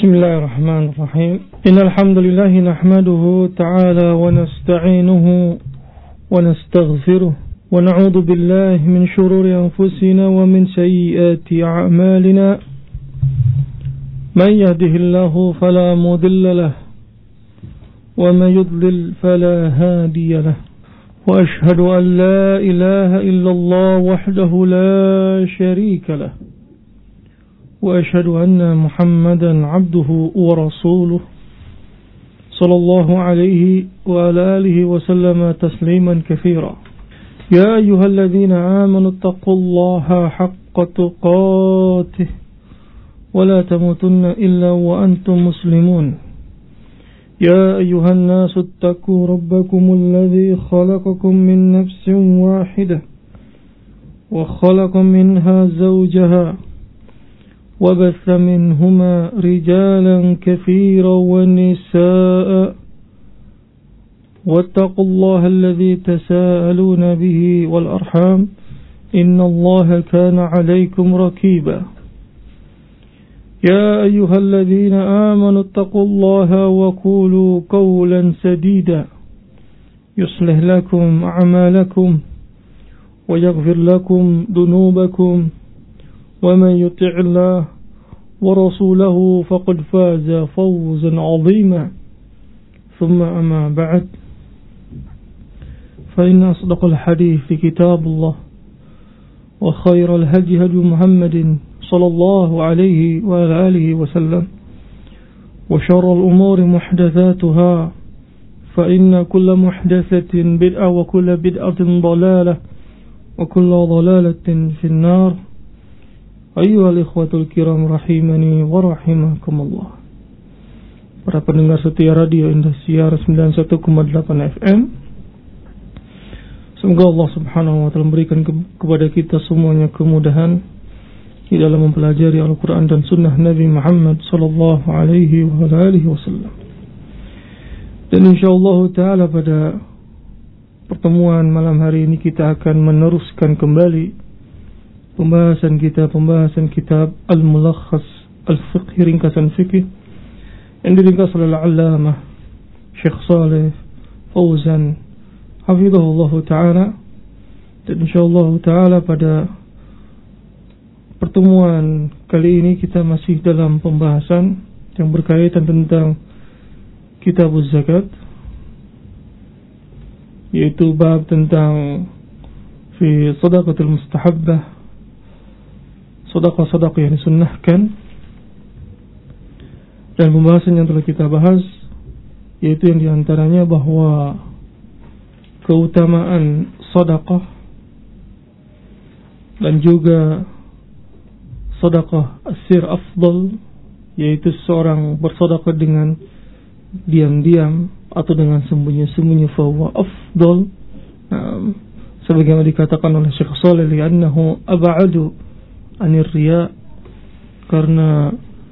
بسم الله الرحمن الرحيم إن الحمد لله نحمده تعالى ونستعينه ونستغفره ونعوذ بالله من شرور أنفسنا ومن سيئات أعمالنا من يهده الله فلا مضل له ومن يضلل فلا هادي له وأشهد أن لا إله إلا الله وحده لا شريك له وأشهد أن محمدا عبده ورسوله صلى الله عليه وعلى آله وسلم تسليما كثيرا يا أيها الذين آمنوا اتقوا الله حق تقاته ولا تموتن إلا وأنتم مسلمون يا أيها الناس اتقوا ربكم الذي خلقكم من نفس واحدة وخلق منها زوجها وبث منهما رجالا كثيرا ونساء واتقوا الله الذي تساءلون به والأرحام إن الله كان عليكم رقيبا يا أيها الذين آمنوا اتقوا الله وقولوا قولا سديدا يصلح لكم أعمالكم ويغفر لكم ذنوبكم ومن يطع الله ورسوله فقد فاز فوزا عظيما ثم أما بعد فإن أصدق الحديث في كتاب الله وخير الهدي هدي محمد صلى الله عليه وعلى آله وسلم وشر الأمور محدثاتها فإن كل محدثة بدعة وكل بدعة ضلالة وكل ضلالة في النار أيها الإخوة الكرام rahimani wa rahimakumullah. Para pendengar setia Radio Indosiar 91,8 FM. Semoga Allah Subhanahu wa taala memberikan kepada kita semuanya kemudahan di dalam mempelajari Al-Qur'an dan sunnah Nabi Muhammad sallallahu alaihi wa alihi wasallam. Dan insyaallah taala pada pertemuan malam hari ini kita akan meneruskan kembali pembahasan kitab Al-Mulakhas Al-Fiqh, ringkasan fikih yang diringkas oleh Al-Allamah Syekh Shalih Fauzan hafizahullah ta'ala. Dan insyaallah ta'ala pada pertemuan kali ini kita masih dalam pembahasan yang berkaitan tentang kitab zakat, yaitu bab tentang fi sadaqatul mustahabbah, sedekah-sedekah yang disunnahkan. Dan pembahasan yang telah kita bahas yaitu yang diantaranya bahwa keutamaan sedekah dan juga sedekah asir afdal, yaitu seorang bersedekah dengan diam-diam atau dengan sembunyi-sembunyi, fahuwa afdal. Sebagaimana dikatakan oleh Syekh Shalih, li'annahu ab'adu anir riya, karena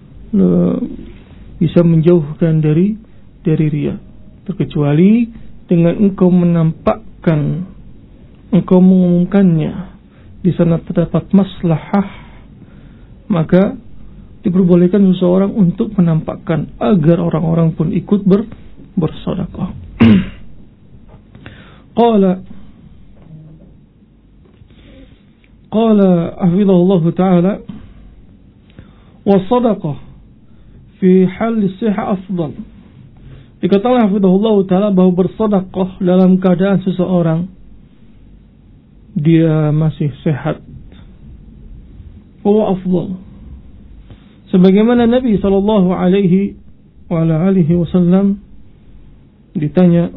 bisa menjauhkan dari riya. Terkecuali dengan engkau menampakkan, engkau mengumumkannya, di sana terdapat maslahah, maka diperbolehkan seseorang untuk menampakkan agar orang-orang pun ikut bersedekah. Qala hafizahullah ta'ala wa sadaqah fi hal sihah afdal. Dikatakan hafizahullah ta'ala bahwa bersedekah dalam keadaan seseorang dia masih sehat, huwa afdal. Sebagaimana Nabi sallallahu alaihi wa ala alihi wasallam ditanya,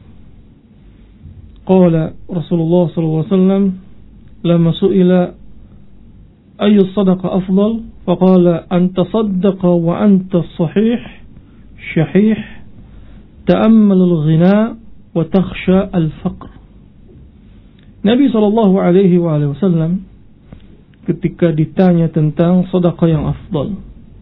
qala Rasulullah sallallahu alaihi wasallam lama su'ila ayu sadaqa afdal faqala an tasaddaqa wa anta sahih syahih ta'ammal al-ghina wa takhsha al-faqr. Nabi sallallahu alaihi wa alihi wasallam ketika ditanya tentang sedekah yang afdal.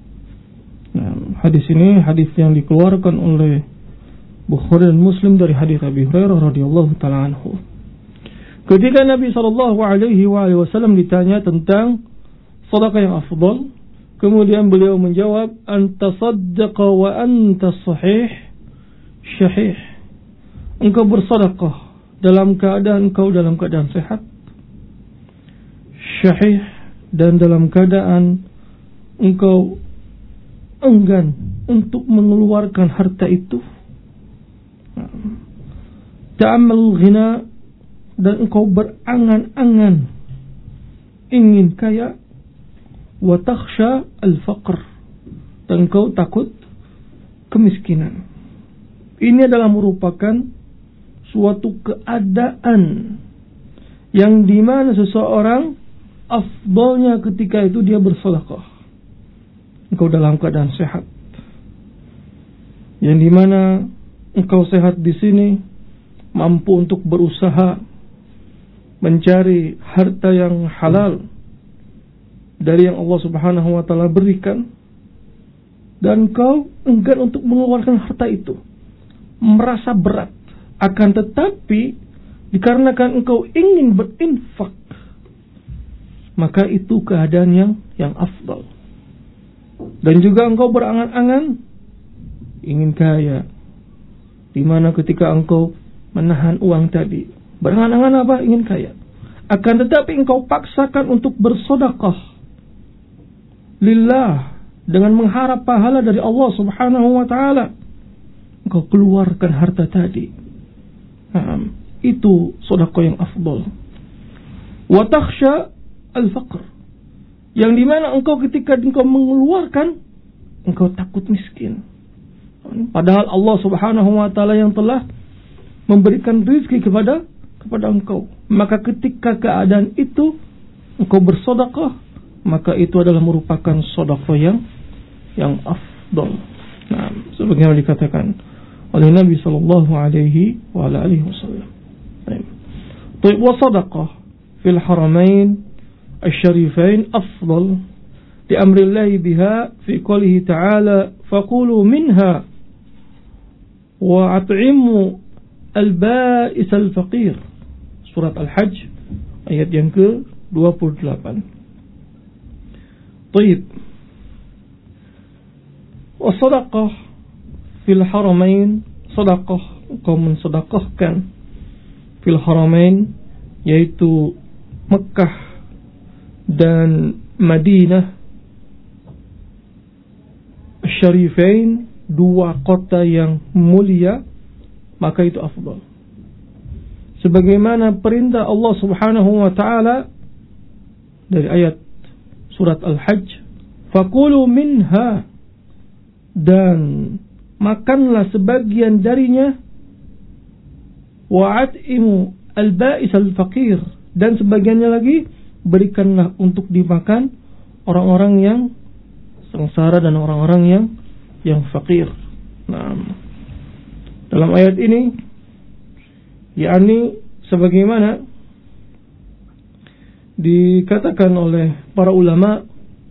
Hadis ini hadis yang dikeluarkan oleh Bukhari dan Muslim dari hadis Abi Hurairah radhiyallahu taala anhu. Ketika Nabi sallallahu alaihi wasallam ditanya tentang sedekah yang afdal, Kemudian beliau menjawab, anta saddaqa wa anta sahih syahih. Engkau bersedekah dalam keadaan engkau dalam keadaan sehat, syahih, dan dalam keadaan engkau enggan untuk mengeluarkan harta itu. Ta'ammal ghina, dan engkau berangan-angan ingin kaya. Wa takhsha al-faqr, dan engkau takut kemiskinan. Ini adalah merupakan suatu keadaan yang dimana seseorang afdalnya ketika itu dia bersedekah. Engkau dalam keadaan sehat, yang dimana engkau sehat di sini mampu untuk berusaha mencari harta yang halal dari yang Allah Subhanahu wa taala berikan, dan engkau enggan untuk mengeluarkan harta itu, merasa berat. Akan tetapi dikarenakan engkau ingin berinfak, maka itu keadaan yang afdal. Dan juga engkau berangan-angan ingin kaya, di mana ketika engkau menahan uang tadi, berangan-angan apa? Ingin kaya. Akan tetapi engkau paksakan untuk bersedekah lillah, dengan mengharap pahala dari Allah Subhanahu wa taala, engkau keluarkan harta tadi. Itu sedekah yang afdal. Wa takhsha al-faqr, yang dimana engkau ketika engkau mengeluarkan, engkau takut miskin. Padahal Allah Subhanahu wa taala yang telah memberikan rezeki kepada engkau. Maka ketika keadaan itu engkau bersedekah, maka itu adalah merupakan sedekah yang afdal. Nah, sebagaimana dikatakan oleh Nabi sallallahu alaihi wa alihi wasallam. Baik, wa sadaqah fil haramain asy-syarifain afdal li amri Allah biha fi qoulihi ta'ala faqulu minha wa at'imu al-ba'is al-faqir. Surat Al-Hajj ayat yang ke-28. Baik. Wa sadaqah fil haramain, sedekah engkau mensedekahkan fil haramain, yaitu Mekkah dan Madinah syarifain, dua kota yang mulia, maka itu afdal. Sebagaimana perintah Allah Subhanahu wa taala dari ayat surat Al-Hajj, faqulu minha, dan makanlah sebagian darinya, wa'at'imu al-ba'is al-faqir, dan sebagiannya lagi berikanlah untuk dimakan orang-orang yang sengsara dan orang-orang yang fakir. Nah, dalam ayat ini yakni sebagaimana dikatakan oleh para ulama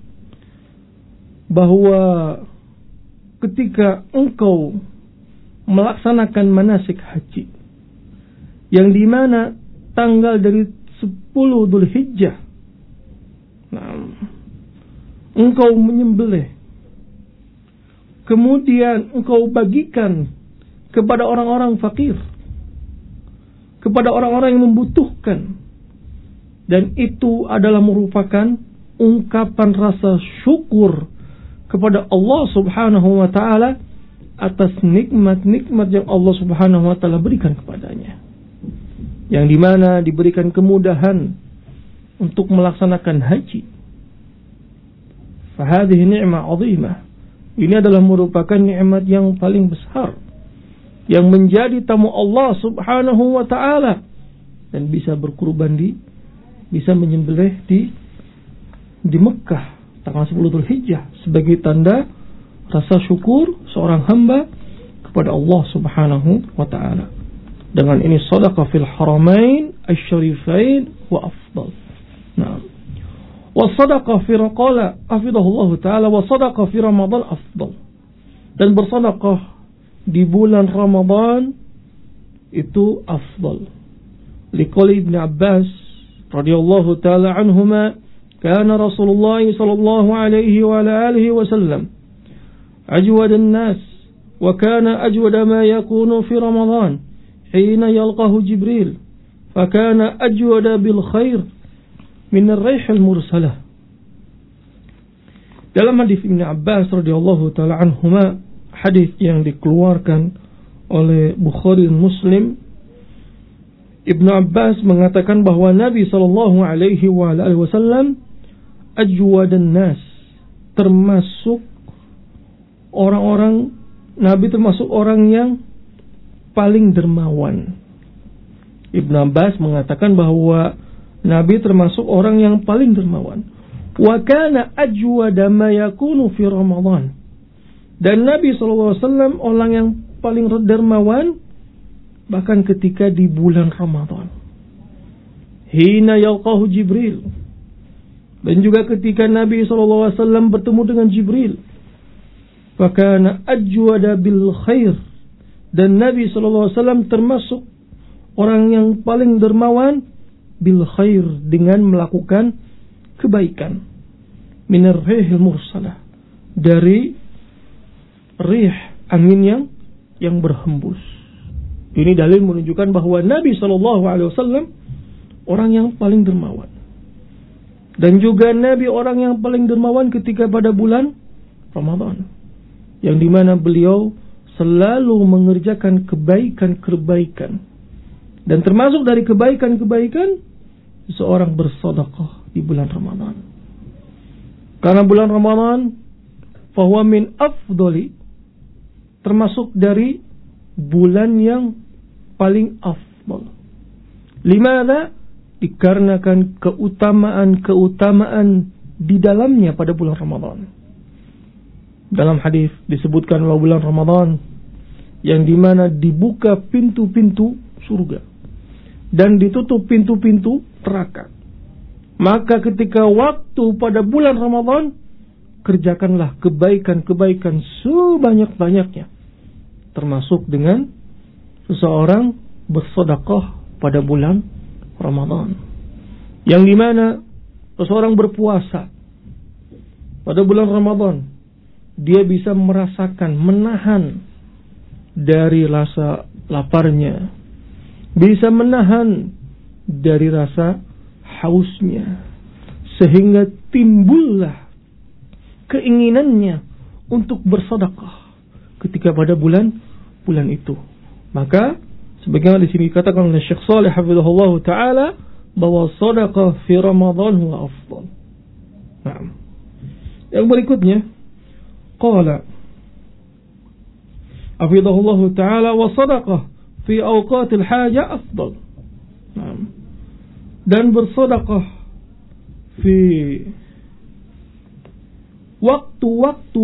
bahwa ketika engkau melaksanakan manasik haji, yang dimana tanggal dari 10 Dzulhijjah, engkau menyembelih, kemudian engkau bagikan kepada orang-orang fakir, kepada orang-orang yang membutuhkan, dan itu adalah merupakan ungkapan rasa syukur kepada Allah Subhanahu wa taala atas nikmat-nikmat yang Allah Subhanahu wa taala berikan kepadanya, yang dimana diberikan kemudahan untuk melaksanakan haji. Fahadhihi ni'mah 'azimah. Ini adalah merupakan nikmat yang paling besar, yang menjadi tamu Allah Subhanahu wa taala, dan bisa berkurban bisa menyembelih di Mekkah tanggal 10 Dzulhijjah sebagai tanda rasa syukur seorang hamba kepada Allah Subhanahu wa taala. Dengan ini sedekah fil haramain asy-syarifain wa afdal. Nah, wa sadaqah fi qala hafidhahullah taala wa sadaqah fi Ramadan afdal. Dan bersedekah di bulan Ramadan itu afdal. Liqauli Ibnu Abbas radhiyallahu taala anhuma, kana Rasulullah sallallahu alaihi wa alihi wasallam ajwad an-nas wa kana ajwad ma yakunu fi Ramadan hina yalqahu Jibril fa kana ajwad bil khair min ar-rih al-mursalah. Dalam hadis Ibnu Abbas radhiyallahu taala anhuma, hadis yang dikeluarkan oleh Bukhari dan Muslim, Ibnu Abbas mengatakan bahwa Nabi sallallahu alaihi wasallam ajwadan nas, termasuk orang-orang, Nabi termasuk orang yang paling dermawan. Ibnu Abbas mengatakan bahwa Nabi termasuk orang yang paling dermawan. Wa kana ajwada ma yakunu fi Ramadan. Dan Nabi sallallahu alaihi wasallam orang yang paling dermawan bahkan ketika di bulan Ramadan. Hina yalqahu Jibril. Dan juga ketika Nabi SAW bertemu dengan Jibril. Fakana ajwada bil khair. Dan Nabi SAW termasuk orang yang paling dermawan bil khair, dengan melakukan kebaikan. Minar rihil mursalah, dari rih, angin yang berhembus. Ini dalil menunjukkan bahwa Nabi SAW orang yang paling dermawan. Dan juga Nabi orang yang paling dermawan ketika pada bulan Ramadan, yang dimana beliau selalu mengerjakan kebaikan-kebaikan. Dan termasuk dari kebaikan-kebaikan, seorang bersedekah di bulan Ramadan. Karena bulan Ramadan fahuwa min afdali, termasuk dari bulan yang paling afdal. Limana? Dikarenakan keutamaan di dalamnya pada bulan Ramadan. Dalam hadis disebutkan bahwa bulan Ramadan yang dimana dibuka pintu-pintu surga dan ditutup pintu-pintu neraka. Maka ketika waktu pada bulan Ramadan, kerjakanlah kebaikan-kebaikan sebanyak-banyaknya, termasuk dengan seseorang bersedekah pada bulan Ramadan, yang dimana seseorang berpuasa pada bulan Ramadan, dia bisa merasakan, menahan dari rasa laparnya, bisa menahan dari rasa hausnya, sehingga timbullah keinginannya untuk bersedekah ketika pada bulan itu. Maka sebagaimana di sini dikatakan oleh Syekh Shalih hafizahullah taala bahwa sedekah fi Ramadan huwa afdal. Nah, yang berikutnya qala hafizahullah taala wa sedekah fi awqatil haja afdal. Nah, dan bersedekah fi waktu-waktu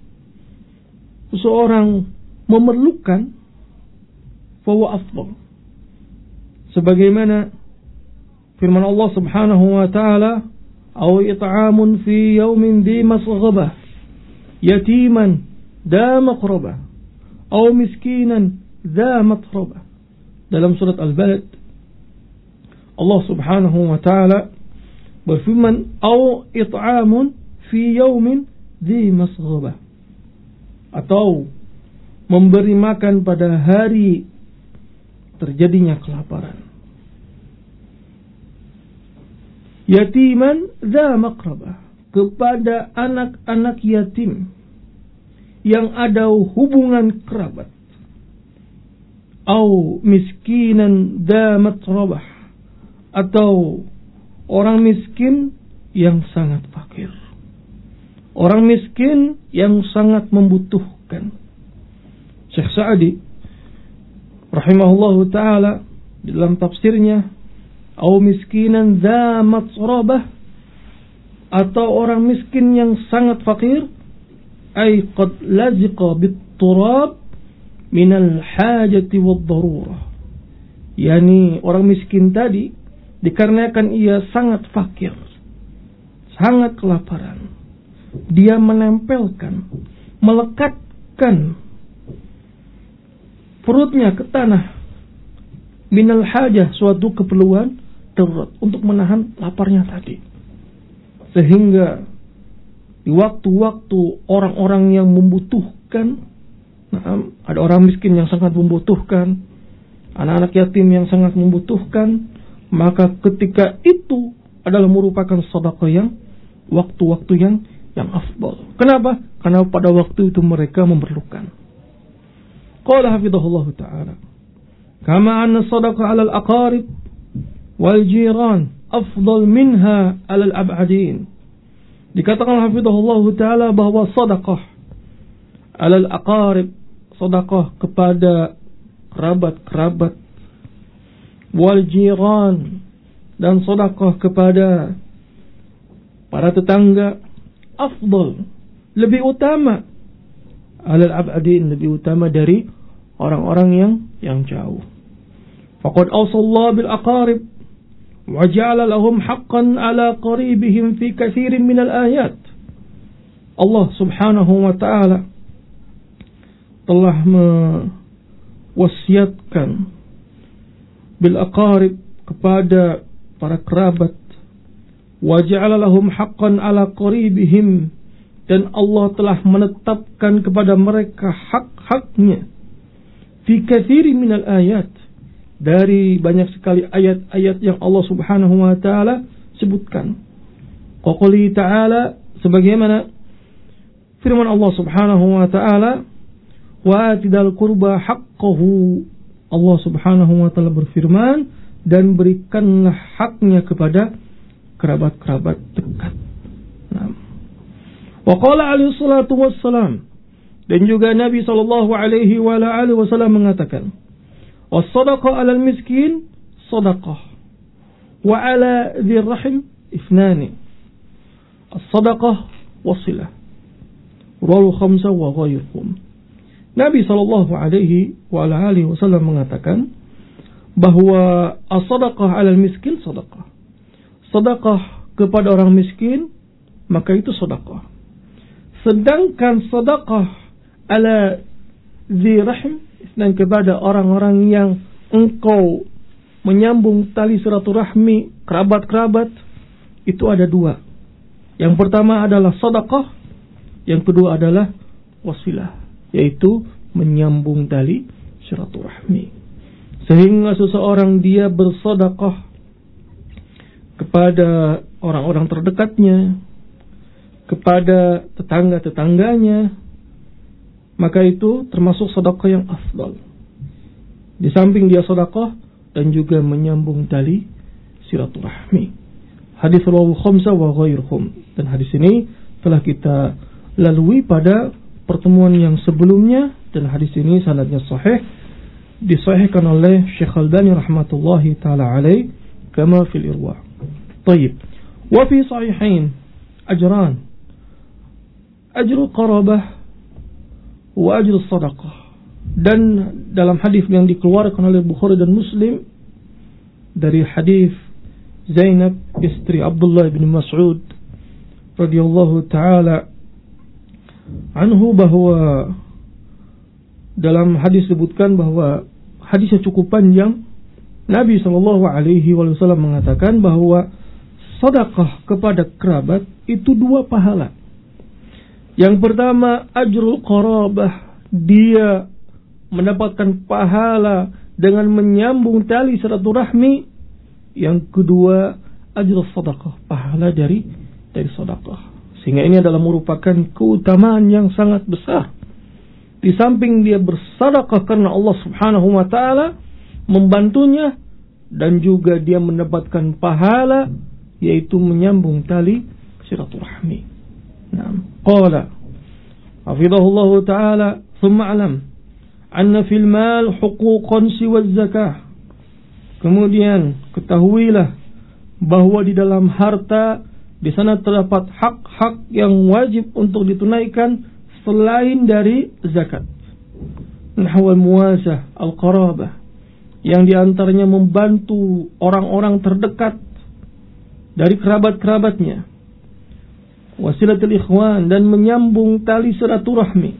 seorang memerlukan fahuwa afdal. Sebagaimana firman Allah Subhanahu wa taala, "Aw it'amun fi yawmin dhi masghabah, yatiman dha maqrabah, aw miskinan dha matrabah." Dalam surat Al-Balad, Allah Subhanahu wa taala berfirman, "Aw it'amun fi yawmin dhi masghabah," atau memberi makan pada hari terjadinya kelaparan. Yatiman dza maqrabah, kepada anak-anak yatim yang ada hubungan kerabat. Au miskinan dza matrabah, atau orang miskin yang sangat fakir, orang miskin yang sangat membutuhkan. Syekh Sa'di rahimahullahu ta'ala dalam tafsirnya, au miskinan dza matrabah, atau orang miskin yang sangat fakir, ay qad laziqa bit turab min al hajati wad darurah, yani orang miskin tadi dikarenakan ia sangat fakir, sangat kelaparan, dia menempelkan, melekatkan perutnya ke tanah, minal hajah, suatu keperluan darurat untuk menahan laparnya tadi. Sehingga di waktu-waktu orang-orang yang membutuhkan, ada orang miskin yang sangat membutuhkan, anak-anak yatim yang sangat membutuhkan, maka ketika itu adalah merupakan sedekah yang waktu-waktu yang afdal. Kenapa? Karena pada waktu itu mereka memerlukan. Qala hafidhahullah ta'ala, kama anna sadaqah 'ala al-aqarib wal jiran afdal minha 'ala al-ab'adin. Dikatakan hafidhahullah ta'ala bahwa sadaqah 'ala al-aqarib, sadaqah kepada kerabat-kerabat, wal jiran, dan sadaqah kepada para tetangga, afdal, lebih utama, 'ala al-ab'adin, lebih utama dari orang-orang yang jauh. Faqad awsallahu bil aqarib wa ja'ala lahum haqqan 'ala qaribihim fi katsirin min al-ayat. Allah Subhanahu wa ta'ala telah mewasiatkan bil aqarib, kepada para kerabat, wa ja'ala lahum haqqan 'ala qaribihim, dan Allah telah menetapkan kepada mereka hak-haknya, fi katsirin minal ayat, dari banyak sekali ayat-ayat yang Allah Subhanahu wa ta'ala sebutkan. Qaquli ta'ala, sebagaimana firman Allah Subhanahu wa ta'ala, wa atidal qurba haqqahu. Allah Subhanahu wa ta'ala berfirman, dan berikanlah haknya kepada kerabat-kerabat dekat. Wa qala alaihi salatu wassalam, dan juga Nabi sallallahu alaihi wasallam mengatakan, was-sadaqah 'alal miskin sadaqah, wa 'ala dzir rahim ithnani, as-sadaqah wasilah, rawahu khamsah wa ghairuhum. Nabi sallallahu alaihi wasallam mengatakan bahwa as-sadaqah 'alal miskin sadaqah, sedekah kepada orang miskin maka itu sedekah. Sedangkan sedekah ala dzi rahim, dan kepada orang-orang yang engkau menyambung tali silaturahmi, kerabat-kerabat, itu ada dua. Yang pertama adalah sedekah, yang kedua adalah wasilah, yaitu menyambung tali silaturahmi. Sehingga seseorang dia bersedekah kepada orang-orang terdekatnya, kepada tetangga-tetangganya, maka itu termasuk sedekah yang afdal. Di samping dia sedekah dan juga menyambung tali silaturahmi. Hadis rawahu khamsah wa ghairuhum, dan hadis ini telah kita lalui pada pertemuan yang sebelumnya, dan hadis ini sanadnya sahih, disahihkan oleh Syekh Albani rahmatullahi taala alaih kama fil irwa. Baik. Wa fi sahihain ajran, ajrul qarabah wa ajrul sadaqah. Dan dalam hadis yang dikeluarkan oleh Bukhari dan Muslim dari hadis Zainab istri Abdullah bin Mas'ud radhiyallahu taala anhu, bahwa dalam hadis disebutkan bahwa hadisnya cukup panjang. Nabi sallallahu alaihi wasallam mengatakan bahwa sedekah kepada kerabat itu dua pahala. Yang pertama ajrul qarabah, dia mendapatkan pahala dengan menyambung tali silaturahmi. Yang kedua ajrul sedekah, pahala dari sedekah. Sehingga ini adalah merupakan keutamaan yang sangat besar. Di samping dia bersedekah karena Allah Subhanahu wa taala membantunya, dan juga dia mendapatkan pahala yaitu menyambung tali silaturahmi. Naam. Qala hafizahullahu taala, thumma alam anna fil mal huquqan siwa zakah. Kemudian ketahuilah bahwa di dalam harta di sana terdapat hak-hak yang wajib untuk ditunaikan selain dari zakat. Nahwal muwasah al-qarabah, yang diantaranya membantu orang-orang terdekat dari kerabat-kerabatnya, wasilatul ikhwan, dan menyambung tali silaturahmi,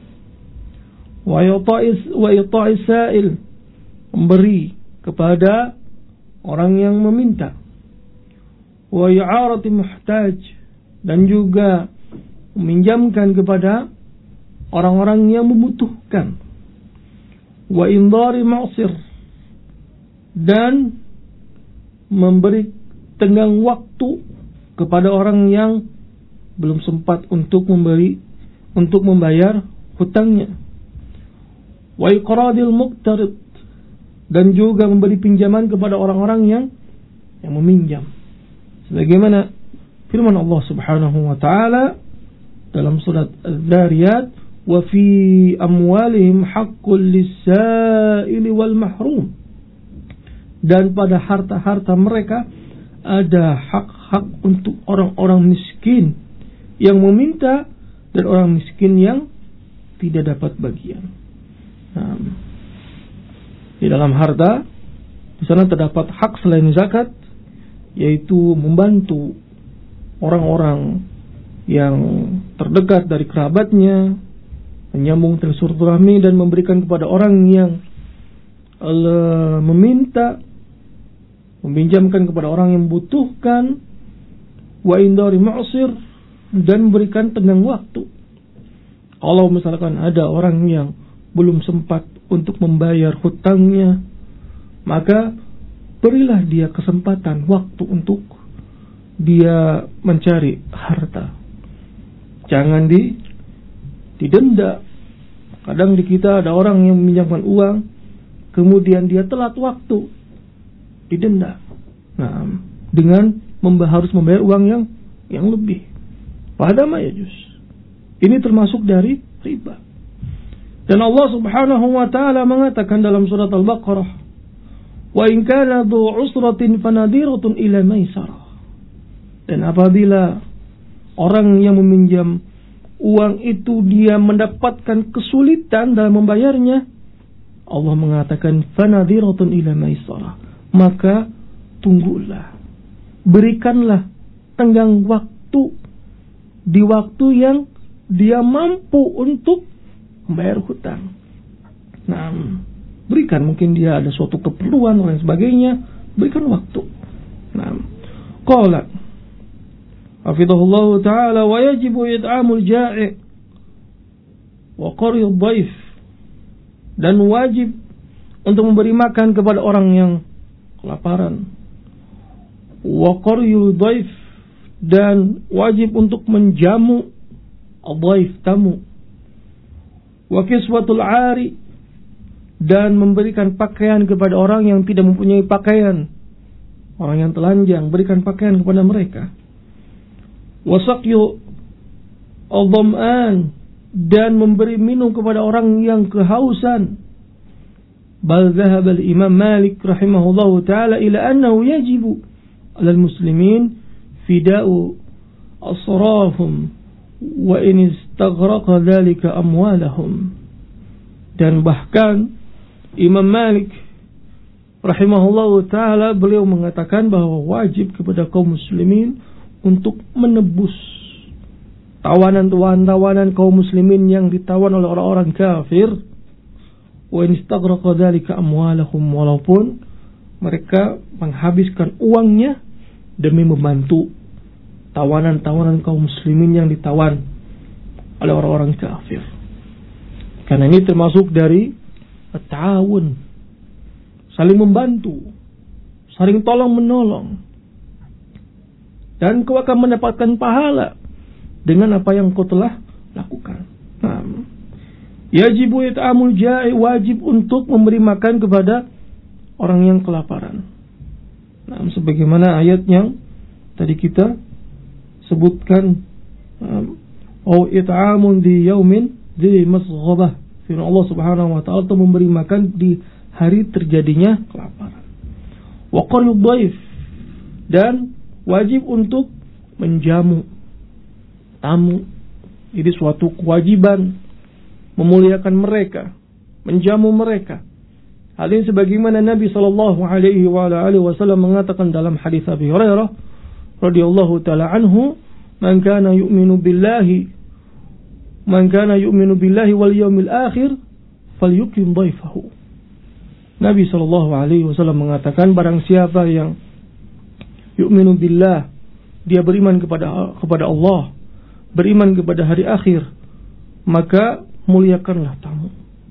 wa ita'is sa'il, memberi kepada orang yang meminta, wa i'arati muhtaj, dan juga meminjamkan kepada orang-orang yang membutuhkan. Wa indari ma'sir, dan memberi tenggang waktu kepada orang yang belum sempat untuk membayar hutangnya. Wa iqradil muqtarid, dan juga memberi pinjaman kepada orang-orang yang meminjam. Sebagaimana firman Allah Subhanahu wa taala dalam surat Az-Zariyat, wa fi amwalihim haqqul lis-sa'ili wal mahrum, dan pada harta-harta mereka ada hak-hak untuk orang-orang miskin yang meminta dan orang miskin yang tidak dapat bagian. Nah, di dalam harta di sana terdapat hak selain zakat, yaitu membantu orang-orang yang terdekat dari kerabatnya, menyambung tali silaturahmi, dan memberikan kepada orang yang meminta, meminjamkan kepada orang yang membutuhkan. Wa indari ma'sir, dan memberikan tenggang waktu. Kalau misalkan ada orang yang belum sempat untuk membayar hutangnya, maka berilah dia kesempatan waktu untuk dia mencari harta. Jangan didenda. Kadang di kita ada orang yang meminjamkan uang, kemudian dia telat waktu, didenda. Nah, dengan harus membayar uang yang lebih. Padahal yajuz. Ini termasuk dari riba. Dan Allah Subhanahu wa taala mengatakan dalam surat Al-Baqarah, wa in kana dhu usratin fanadiratun ila maisarah. Dan apabila orang yang meminjam uang itu dia mendapatkan kesulitan dalam membayarnya, Allah mengatakan fanadiratun ila maisarah, maka tunggulah, berikanlah tenggang waktu di waktu yang dia mampu untuk membayar hutang. Nah, berikan, mungkin dia ada suatu keperluan dan sebagainya, berikan waktu. Nah, qala hafizahullah ta'ala, wa yajibu it'amul ja'i' wa qariyud dhaif, dan wajib untuk memberi makan kepada orang yang kelaparan. Wa qariyud dhaif, dan wajib untuk menjamu al-dhaif, tamu. Wa kiswatul 'ari, dan memberikan pakaian kepada orang yang tidak mempunyai pakaian, orang yang telanjang, berikan pakaian kepada mereka. Wa saqyu al-dham'an, dan memberi minum kepada orang yang kehausan. Bal dhahaba al-Imam Malik rahimahullahu ta'ala ila annahu yajibu 'ala al-muslimin fida'u asrafhum wa in istaghraqa dhalika amwalahum. Dan bahkan Imam Malik rahimahullahu ta'ala, beliau mengatakan bahwa wajib kepada kaum muslimin untuk menebus tawanan kaum muslimin yang ditawan oleh orang-orang kafir. Wa in istaghraqa dhalika amwalahum, walaupun mereka menghabiskan uangnya demi membantu tawanan kaum muslimin yang ditawan oleh orang-orang kafir. Karena ini termasuk dari at-ta'awun, saling membantu, saling tolong menolong, dan kau akan mendapatkan pahala dengan apa yang kau telah lakukan. Nah, yajibu it'amul ja'i, wajib untuk memberi makan kepada orang yang kelaparan. Nah, sebagaimana ayat yang tadi kita sebutkan, au it'amun di yaumin di masghabah, firman Allah Subhanahu wa taala, untuk memberi makan di hari terjadinya kelaparan. Wa qariyud dhaif, dan wajib untuk menjamu tamu. Ini suatu kewajiban memuliakan mereka, menjamu mereka. Hal ini sebagaimana Nabi sallallahu alaihi wasallam mengatakan dalam hadis Abi Hurairah radhiyallahu taala anhu, man kana yu'minu billahi wal yawmil akhir falyukrim dhaifahu. Nabi sallallahu alaihi wasallam mengatakan, barang siapa yang yu'minu billah, dia beriman kepada Allah, beriman kepada hari akhir, maka muliakanlah tamu.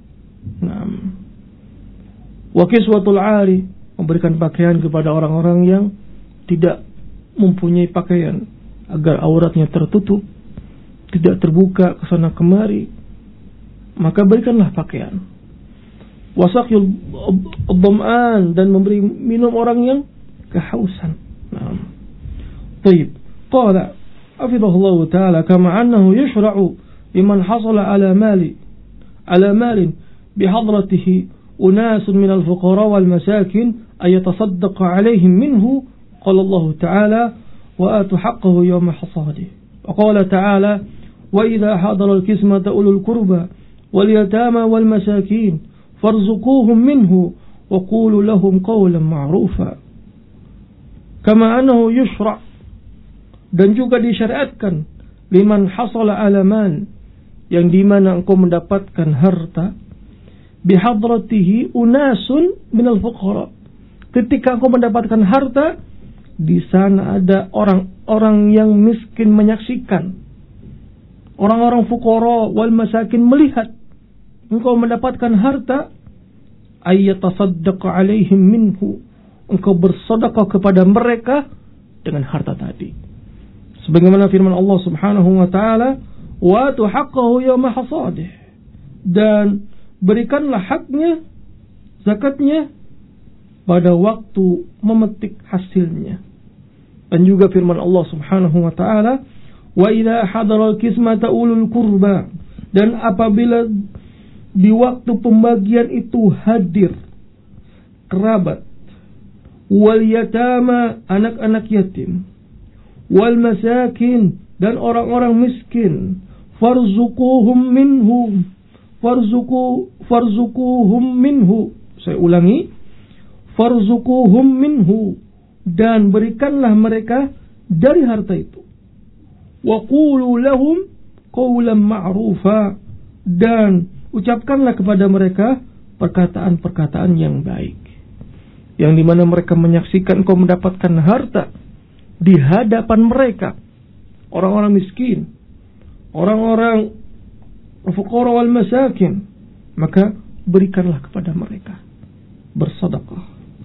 Wa kiswatul 'ari, memberikan pakaian kepada orang-orang yang tidak mempunyai pakaian, agar auratnya tertutup, tidak terbuka ke sana kemari, maka berikanlah pakaian. Wasaqyul dham'an, dan memberi minum orang yang kehausan. Baik. Qala hafizahullah ta'ala kama annahu yushra'u liman hasala ala malin bihadratihi unasun min al-fuqara wal masakin ay yatasaddaqa alaihim minhu. Qala Allah ta'ala wa atu haqqahu yawma hasadihi. Wa qala ta'ala wa idha hadara al-qismata ulul qurba wal yatama wal masakin farzuquhum minhu wa qulu lahum qawlan ma'rufa. Kama annahu yushra', dan juga disyariatkan liman hasala ala mal, yang dimana engkau mendapatkan harta, bihadratihi unasun minal fuqara, ketika engkau mendapatkan harta, di sana ada orang-orang yang miskin menyaksikan, orang-orang fuqara wal masakin melihat engkau mendapatkan harta, ayyatasaddaqa alaihim minhu, engkau bersedekah kepada mereka dengan harta tadi. Sebagaimana firman Allah Subhanahu wa ta'ala, wa atu haqqahu yawma hasadih, dan berikanlah haknya, zakatnya, pada waktu memetik hasilnya. Dan juga firman Allah Subhanahu wa ta'ala, wa idza hadara al-qismata ulul qurba, dan apabila di waktu pembagian itu hadir kerabat, wal yatama, anak-anak yatim, wal masakin, dan orang-orang miskin, farzuquhum minhu. Saya ulangi, farzuquhum minhu, dan berikanlah mereka dari harta itu. Wa qulu lahum qawlan ma'rufa, dan ucapkanlah kepada mereka perkataan-perkataan yang baik, yang dimana mereka menyaksikan kau mendapatkan harta di hadapan mereka, orang-orang miskin, orang-orang fuqara wal masakin, maka berikanlah kepada mereka, bersedekah.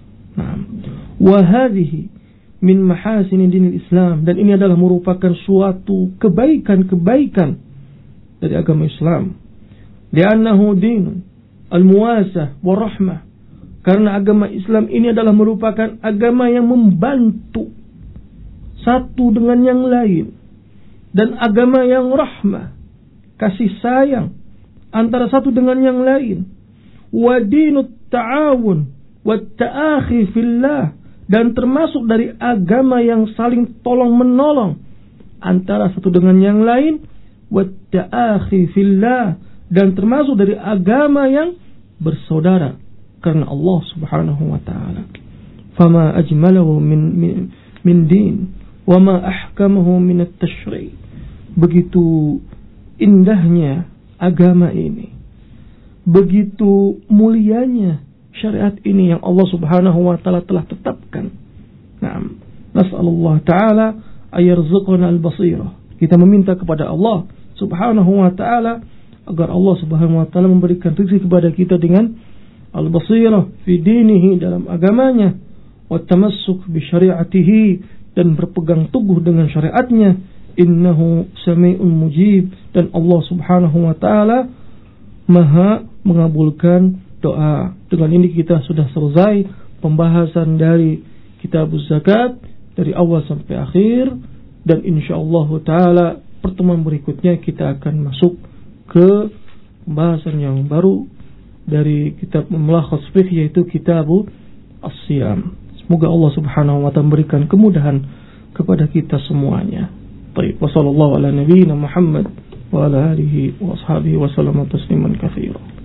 Wa hadhihi min mahasin dinil Islam, dan ini adalah merupakan suatu kebaikan-kebaikan dari agama Islam. Li'annahu dinun al-muwasah wa rahmah, karena agama Islam ini adalah merupakan agama yang membantu satu dengan yang lain, dan agama yang rahmah, kasih sayang antara satu dengan yang lain. Wa dinut ta'awun wa ta'akhi fillah, dan termasuk dari agama yang saling tolong menolong antara satu dengan yang lain. Wa ta'akhi fillah, dan termasuk dari agama yang bersaudara karena Allah Subhanahu wa ta'ala. Fama ajmalahu min din wa ma ahkamahu min at-tashri'. Begitu indahnya agama ini, begitu mulianya syariat ini yang Allah Subhanahu wa ta'ala telah tetapkan. Nas'alullah ta'ala ayarzuqna al-basirah. Kita meminta kepada Allah Subhanahu wa ta'ala agar Allah Subhanahu wa ta'ala memberikan rezeki kepada kita dengan al-basirah fi dinihi, dalam agamanya, wa tamassuk bi syari'atihi, dan berpegang teguh dengan syariatnya. Innahu sami'un mujib, dan Allah Subhanahu wa ta'ala maha mengabulkan doa. Dengan ini kita sudah selesai pembahasan dari kitab zakat dari awal sampai akhir, dan insyaallah ta'ala pertemuan berikutnya kita akan masuk ke pembahasan yang baru dari kitab Mulakhas Fiqh, yaitu kitab As-Siyam. Semoga Allah Subhanahu wa ta'ala memberikan kemudahan kepada kita semuanya. Baik, wa sallallahu ala nabiyyina Muhammad wa ala alihi wa ashabihi wa sallama tasliman katsiran.